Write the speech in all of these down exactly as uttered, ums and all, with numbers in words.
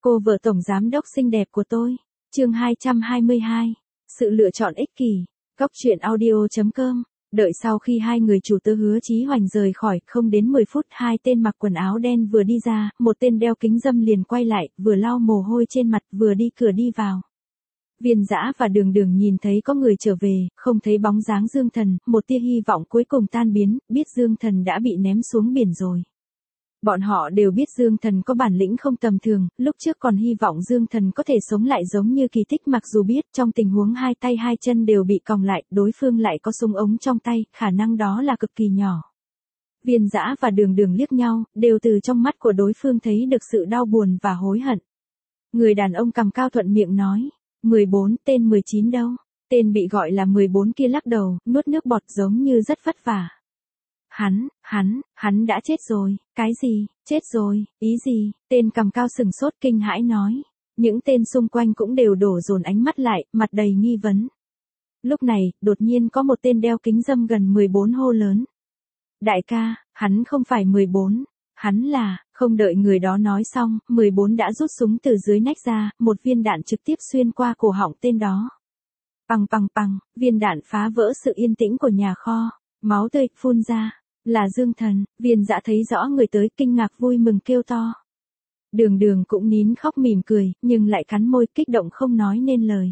Cô vợ tổng giám đốc xinh đẹp của tôi. Chương hai trăm hai mươi hai. Sự lựa chọn ích kỷ. Góc truyện audio chấm com. Đợi sau khi hai người chủ tớ Hứa Chí Hoành rời khỏi, không đến mười phút hai tên mặc quần áo đen vừa đi ra, một tên đeo kính râm liền quay lại, vừa lau mồ hôi trên mặt, vừa đi cửa đi vào. Viên Dã và Đường Đường nhìn thấy có người trở về, không thấy bóng dáng Dương Thần, một tia hy vọng cuối cùng tan biến, biết Dương Thần đã bị ném xuống biển rồi. Bọn họ đều biết Dương Thần có bản lĩnh không tầm thường, lúc trước còn hy vọng Dương Thần có thể sống lại giống như kỳ tích, mặc dù biết trong tình huống hai tay hai chân đều bị còng lại, đối phương lại có súng ống trong tay, khả năng đó là cực kỳ nhỏ. Viên Dã và Đường Đường liếc nhau, đều từ trong mắt của đối phương thấy được sự đau buồn và hối hận. Người đàn ông cằm cao thuận miệng nói, mười bốn, tên mười chín đâu? Tên bị gọi là mười bốn kia lắc đầu, nuốt nước bọt giống như rất vất vả. Hắn, hắn, hắn đã chết rồi. Cái gì, chết rồi, ý gì? Tên cằm cao sừng sốt kinh hãi nói. Những tên xung quanh cũng đều đổ dồn ánh mắt lại, mặt đầy nghi vấn. Lúc này, đột nhiên có một tên đeo kính râm gần mười bốn hô lớn. Đại ca, hắn không phải mười bốn, hắn là, không đợi người đó nói xong, mười bốn đã rút súng từ dưới nách ra, một viên đạn trực tiếp xuyên qua cổ họng tên đó. Pằng pằng pằng, viên đạn phá vỡ sự yên tĩnh của nhà kho, máu tươi phun ra. Là Dương Thần. Viên Dã thấy rõ người tới, kinh ngạc vui mừng kêu to. Đường Đường cũng nín khóc mỉm cười, nhưng lại cắn môi kích động không nói nên lời.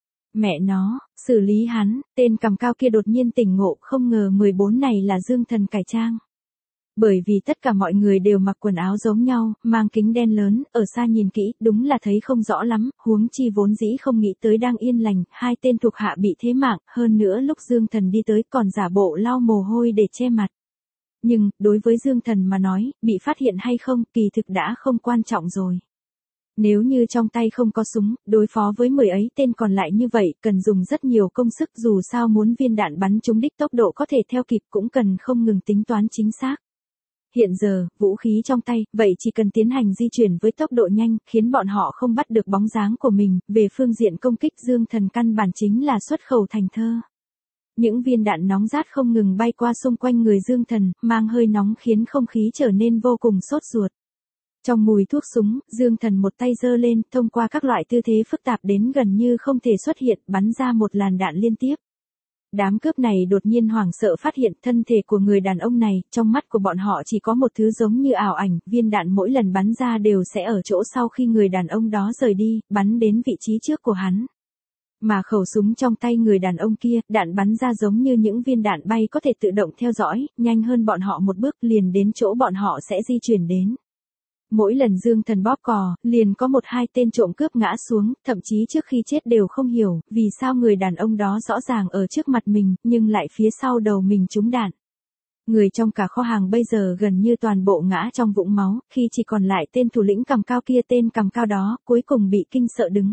Mẹ nó, xử lý hắn. Tên cằm cao kia đột nhiên tỉnh ngộ, không ngờ mười bốn này là Dương Thần cải trang. Bởi vì tất cả mọi người đều mặc quần áo giống nhau, mang kính đen lớn, ở xa nhìn kỹ, đúng là thấy không rõ lắm, huống chi vốn dĩ không nghĩ tới đang yên lành, hai tên thuộc hạ bị thế mạng, hơn nữa lúc Dương Thần đi tới còn giả bộ lau mồ hôi để che mặt. Nhưng, đối với Dương Thần mà nói, bị phát hiện hay không, kỳ thực đã không quan trọng rồi. Nếu như trong tay không có súng, đối phó với mười ấy tên còn lại như vậy, cần dùng rất nhiều công sức, dù sao muốn viên đạn bắn trúng đích tốc độ có thể theo kịp cũng cần không ngừng tính toán chính xác. Hiện giờ, vũ khí trong tay, vậy chỉ cần tiến hành di chuyển với tốc độ nhanh, khiến bọn họ không bắt được bóng dáng của mình, về phương diện công kích Dương Thần căn bản chính là xuất khẩu thành thơ. Những viên đạn nóng rát không ngừng bay qua xung quanh người Dương Thần, mang hơi nóng khiến không khí trở nên vô cùng sốt ruột. Trong mùi thuốc súng, Dương Thần một tay giơ lên, thông qua các loại tư thế phức tạp đến gần như không thể xuất hiện, bắn ra một làn đạn liên tiếp. Đám cướp này đột nhiên hoảng sợ phát hiện thân thể của người đàn ông này, trong mắt của bọn họ chỉ có một thứ giống như ảo ảnh, viên đạn mỗi lần bắn ra đều sẽ ở chỗ sau khi người đàn ông đó rời đi, bắn đến vị trí trước của hắn. Mà khẩu súng trong tay người đàn ông kia, đạn bắn ra giống như những viên đạn bay có thể tự động theo dõi, nhanh hơn bọn họ một bước liền đến chỗ bọn họ sẽ di chuyển đến. Mỗi lần Dương Thần bóp cò, liền có một hai tên trộm cướp ngã xuống, thậm chí trước khi chết đều không hiểu, vì sao người đàn ông đó rõ ràng ở trước mặt mình, nhưng lại phía sau đầu mình trúng đạn. Người trong cả kho hàng bây giờ gần như toàn bộ ngã trong vũng máu, khi chỉ còn lại tên thủ lĩnh cằm cao kia, tên cằm cao đó, cuối cùng bị kinh sợ đứng.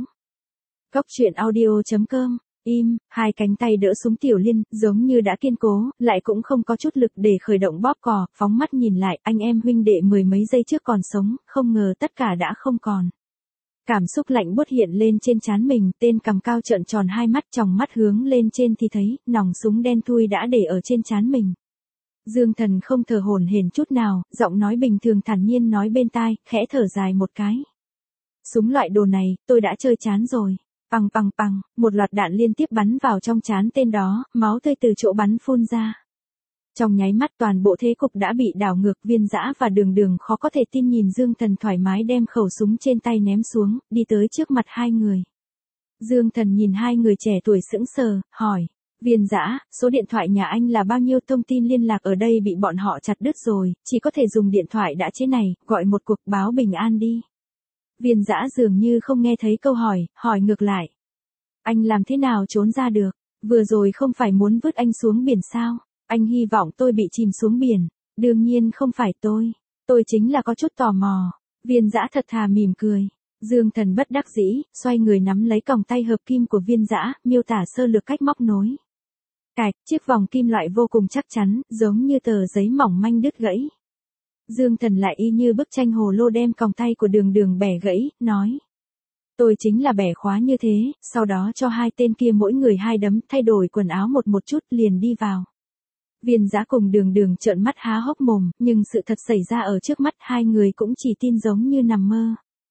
Góc truyện audio chấm com. Im, hai cánh tay đỡ súng Tiểu Liên, giống như đã kiên cố, lại cũng không có chút lực để khởi động bóp cò, phóng mắt nhìn lại, anh em huynh đệ mười mấy giây trước còn sống, không ngờ tất cả đã không còn. Cảm xúc lạnh buốt hiện lên trên trán mình, tên cằm cao trợn tròn hai mắt, tròng mắt hướng lên trên thì thấy, nòng súng đen thui đã để ở trên trán mình. Dương Thần không thở hổn hển chút nào, giọng nói bình thường thản nhiên nói bên tai, khẽ thở dài một cái. Súng loại đồ này, tôi đã chơi chán rồi. Pằng pằng pằng, một loạt đạn liên tiếp bắn vào trong trán tên đó, máu tươi từ chỗ bắn phun ra. Trong nháy mắt toàn bộ thế cục đã bị đảo ngược, Viên Dã và Đường Đường khó có thể tin nhìn Dương Thần thoải mái đem khẩu súng trên tay ném xuống, đi tới trước mặt hai người. Dương Thần nhìn hai người trẻ tuổi sững sờ, hỏi, Viên Dã, số điện thoại nhà anh là bao nhiêu? Thông tin liên lạc ở đây bị bọn họ chặt đứt rồi, chỉ có thể dùng điện thoại đã chế này, gọi một cuộc báo bình an đi. Viên Dã dường như không nghe thấy câu hỏi, hỏi ngược lại. Anh làm thế nào trốn ra được? Vừa rồi không phải muốn vứt anh xuống biển sao? Anh hy vọng tôi bị chìm xuống biển. Đương nhiên không phải tôi. Tôi chính là có chút tò mò. Viên Dã thật thà mỉm cười. Dương Thần bất đắc dĩ, xoay người nắm lấy còng tay hợp kim của Viên Dã, miêu tả sơ lược cách móc nối. Cạch, chiếc vòng kim loại vô cùng chắc chắn, giống như tờ giấy mỏng manh đứt gãy. Dương Thần lại y như bức tranh hồ lô đem còng tay của Đường Đường bẻ gãy, nói. Tôi chính là bẻ khóa như thế, sau đó cho hai tên kia mỗi người hai đấm, thay đổi quần áo một một chút liền đi vào. Viên Dã cùng Đường Đường trợn mắt há hốc mồm, nhưng sự thật xảy ra ở trước mắt hai người cũng chỉ tin giống như nằm mơ.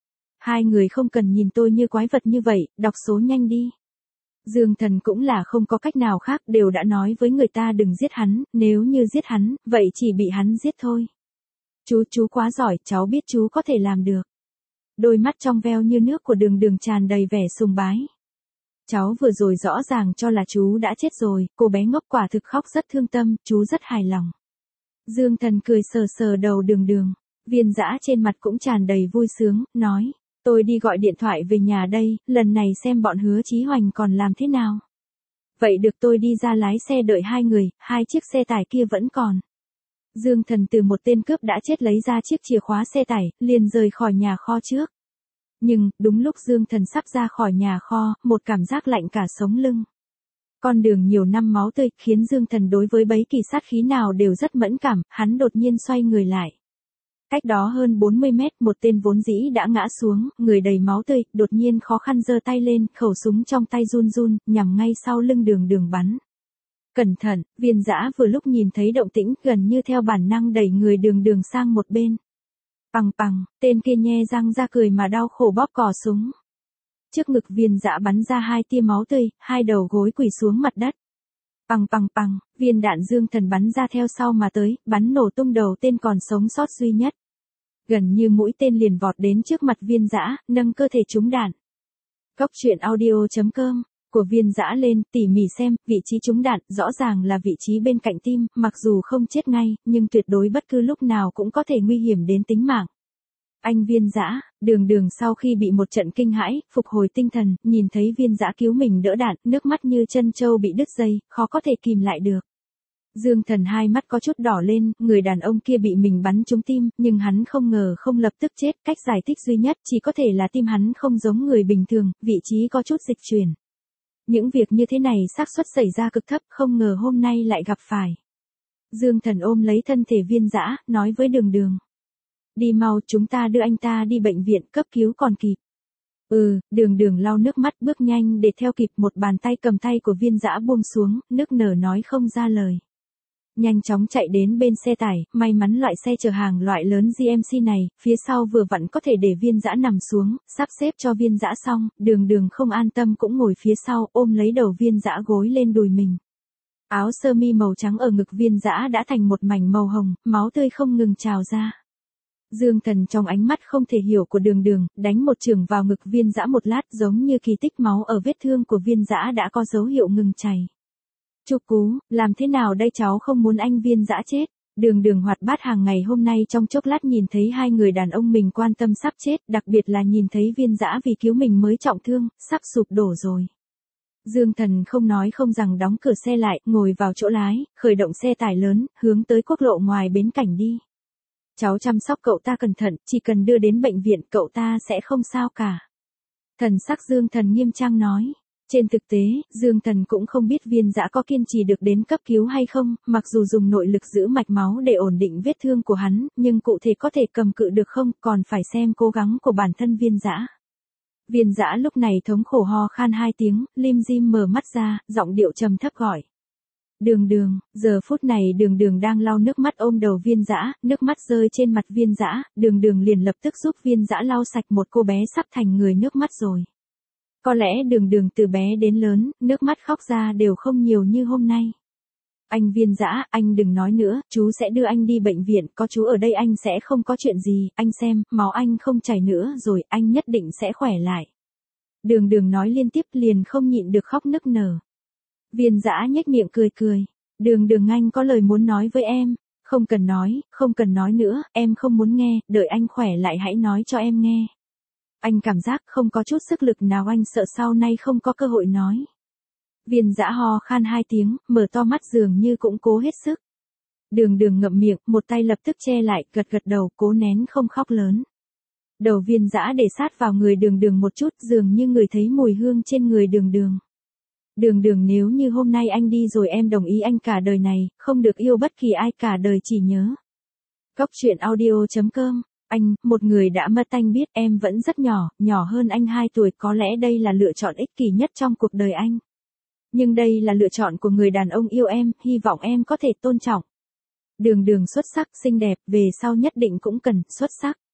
Hai người không cần nhìn tôi như quái vật như vậy, đọc số nhanh đi. Dương Thần cũng là không có cách nào khác, đều đã nói với người ta đừng giết hắn, nếu như giết hắn, vậy chỉ bị hắn giết thôi. Chú, chú quá giỏi, cháu biết chú có thể làm được. Đôi mắt trong veo như nước của Đường Đường tràn đầy vẻ sùng bái. Cháu vừa rồi rõ ràng cho là chú đã chết rồi, cô bé ngốc quả thực khóc rất thương tâm, chú rất hài lòng. Dương Thần cười sờ sờ đầu Đường Đường, Viên Dã trên mặt cũng tràn đầy vui sướng, nói, tôi đi gọi điện thoại về nhà đây, lần này xem bọn Hứa Chí Hoành còn làm thế nào. Vậy được, tôi đi ra lái xe đợi hai người, hai chiếc xe tải kia vẫn còn. Dương Thần từ một tên cướp đã chết lấy ra chiếc chìa khóa xe tải, liền rời khỏi nhà kho trước. Nhưng, đúng lúc Dương Thần sắp ra khỏi nhà kho, một cảm giác lạnh cả sống lưng. Con đường nhiều năm máu tươi, khiến Dương Thần đối với bấy kỳ sát khí nào đều rất mẫn cảm, hắn đột nhiên xoay người lại. Cách đó hơn bốn mươi mét, một tên vốn dĩ đã ngã xuống, người đầy máu tươi, đột nhiên khó khăn giơ tay lên, khẩu súng trong tay run run, nhằm ngay sau lưng Đường Đường bắn. Cẩn thận, Viên Dã vừa lúc nhìn thấy động tĩnh, gần như theo bản năng đẩy người Đường Đường sang một bên. Pằng pằng, tên kia nhe răng ra cười mà đau khổ bóp cò súng. Trước ngực Viên Dã bắn ra hai tia máu tươi, hai đầu gối quỳ xuống mặt đất. Pằng pằng pằng, viên đạn Dương Thần bắn ra theo sau mà tới, bắn nổ tung đầu tên còn sống sót duy nhất. Gần như mũi tên liền vọt đến trước mặt Viên Dã, nâng cơ thể trúng đạn. Cốc truyện audio chấm com của Viên Dã lên, tỉ mỉ xem, vị trí trúng đạn, rõ ràng là vị trí bên cạnh tim, mặc dù không chết ngay, nhưng tuyệt đối bất cứ lúc nào cũng có thể nguy hiểm đến tính mạng. Anh Viên Dã, Đường Đường sau khi bị một trận kinh hãi, phục hồi tinh thần, nhìn thấy Viên Dã cứu mình đỡ đạn, nước mắt như chân trâu bị đứt dây, khó có thể kìm lại được. Dương Thần hai mắt có chút đỏ lên, người đàn ông kia bị mình bắn trúng tim, nhưng hắn không ngờ không lập tức chết, cách giải thích duy nhất chỉ có thể là tim hắn không giống người bình thường, vị trí có chút dịch chuyển. Những việc như thế này xác suất xảy ra cực thấp, không ngờ hôm nay lại gặp phải. Dương Thần ôm lấy thân thể Viên Dã, nói với Đường Đường. Đi mau, chúng ta đưa anh ta đi bệnh viện, cấp cứu còn kịp. Ừ, Đường Đường lau nước mắt bước nhanh để theo kịp, một bàn tay cầm tay của Viên Dã buông xuống, nước nở nói không ra lời. Nhanh chóng chạy đến bên xe tải, may mắn loại xe chở hàng loại lớn giê em xê này, phía sau vừa vặn có thể để Viên Dã nằm xuống, sắp xếp cho Viên Dã xong, Đường Đường không an tâm cũng ngồi phía sau, ôm lấy đầu Viên Dã gối lên đùi mình. Áo sơ mi màu trắng ở ngực Viên Dã đã thành một mảnh màu hồng, máu tươi không ngừng trào ra. Dương Thần trong ánh mắt không thể hiểu của Đường Đường, đánh một chưởng vào ngực Viên Dã một lát, giống như kỳ tích, máu ở vết thương của Viên Dã đã có dấu hiệu ngừng chảy. Chu Cú, làm thế nào đây, cháu không muốn anh Viên Dã chết. Đường Đường hoạt bát hàng ngày hôm nay trong chốc lát nhìn thấy hai người đàn ông mình quan tâm sắp chết, đặc biệt là nhìn thấy Viên Dã vì cứu mình mới trọng thương, sắp sụp đổ rồi. Dương Thần không nói không rằng đóng cửa xe lại, ngồi vào chỗ lái, khởi động xe tải lớn, hướng tới quốc lộ ngoài bến cảnh đi. Cháu chăm sóc cậu ta cẩn thận, chỉ cần đưa đến bệnh viện cậu ta sẽ không sao cả. Thần sắc Dương Thần nghiêm trang nói. Trên thực tế, Dương Thần cũng không biết Viên Dã có kiên trì được đến cấp cứu hay không, mặc dù dùng nội lực giữ mạch máu để ổn định vết thương của hắn, nhưng cụ thể có thể cầm cự được không, còn phải xem cố gắng của bản thân Viên Dã. Viên Dã lúc này thống khổ ho khan hai tiếng, lim dim mở mắt ra, giọng điệu trầm thấp gọi. Đường Đường, giờ phút này Đường Đường đang lau nước mắt ôm đầu Viên Dã, nước mắt rơi trên mặt Viên Dã, Đường Đường liền lập tức giúp Viên Dã lau sạch, một cô bé sắp thành người nước mắt rồi. Có lẽ Đường Đường từ bé đến lớn, nước mắt khóc ra đều không nhiều như hôm nay. Anh Viên Dã, anh đừng nói nữa, chú sẽ đưa anh đi bệnh viện, có chú ở đây anh sẽ không có chuyện gì, anh xem, máu anh không chảy nữa rồi, anh nhất định sẽ khỏe lại. Đường Đường nói liên tiếp liền không nhịn được khóc nức nở. Viên Dã nhếch miệng cười cười. Đường Đường, anh có lời muốn nói với em. Không cần nói, không cần nói nữa, em không muốn nghe, đợi anh khỏe lại hãy nói cho em nghe. Anh cảm giác không có chút sức lực nào, anh sợ sau này không có cơ hội nói. Viên Dã ho khan hai tiếng, mở to mắt dường như cũng cố hết sức. Đường Đường ngậm miệng, một tay lập tức che lại, gật gật đầu, cố nén không khóc lớn. Đầu Viên Dã để sát vào người Đường Đường một chút, dường như người thấy mùi hương trên người Đường Đường. Đường Đường, nếu như hôm nay anh đi rồi em đồng ý anh cả đời này, không được yêu bất kỳ ai, cả đời chỉ nhớ. Cốc truyện audio chấm com. Anh, một người đã mất anh biết em vẫn rất nhỏ, nhỏ hơn anh hai tuổi, có lẽ đây là lựa chọn ích kỷ nhất trong cuộc đời anh. Nhưng đây là lựa chọn của người đàn ông yêu em, hy vọng em có thể tôn trọng. Đường Đường xuất sắc, xinh đẹp, về sau nhất định cũng cần, xuất sắc.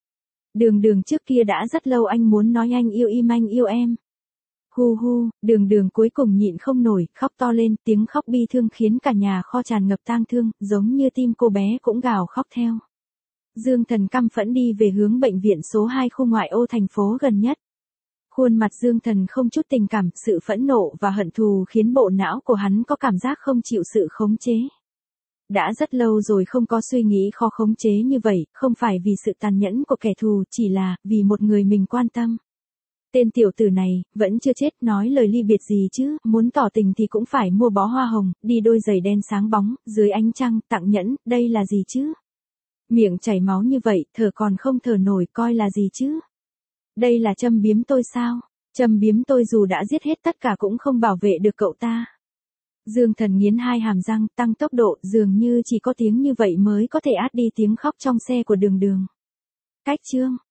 Đường đường trước kia đã rất lâu anh muốn nói anh yêu im anh yêu em. Hu hu, đường đường cuối cùng nhịn không nổi, khóc to lên, tiếng khóc bi thương khiến cả nhà kho tràn ngập tang thương, giống như tim cô bé cũng gào khóc theo. Dương Thần căm phẫn đi về hướng bệnh viện số hai khu ngoại ô thành phố gần nhất. Khuôn mặt Dương Thần không chút tình cảm, sự phẫn nộ và hận thù khiến bộ não của hắn có cảm giác không chịu sự khống chế. Đã rất lâu rồi không có suy nghĩ khó khống chế như vậy, không phải vì sự tàn nhẫn của kẻ thù, chỉ là vì một người mình quan tâm. Tên tiểu tử này, vẫn chưa chết, nói lời ly biệt gì chứ, muốn tỏ tình thì cũng phải mua bó hoa hồng, đi đôi giày đen sáng bóng, dưới ánh trăng, tặng nhẫn, đây là gì chứ? Miệng chảy máu như vậy, thở còn không thở nổi, coi là gì chứ? Đây là châm biếm tôi sao? Châm biếm tôi dù đã giết hết tất cả cũng không bảo vệ được cậu ta. Dương Thần nghiến hai hàm răng, tăng tốc độ, dường như chỉ có tiếng như vậy mới có thể át đi tiếng khóc trong xe của đường đường. Cách chương